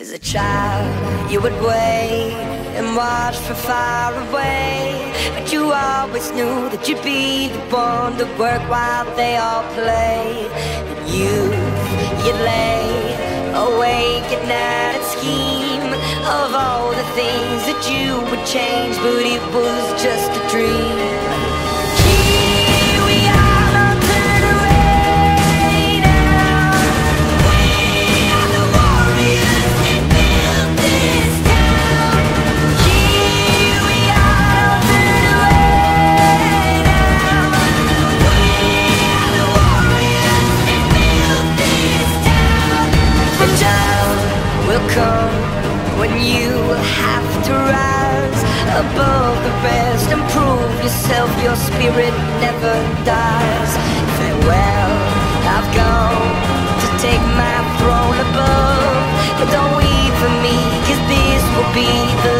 As a child, you would wait and watch from far away, but you always knew that you'd be the one to work while they all play. And you'd lay awake at night and scheme of all the things that you would change, but it was just a dream. Will come when you have to rise above the rest and prove yourself. Your spirit never dies. Farewell, I've gone to take my throne above, but don't weep for me, 'cause this will be the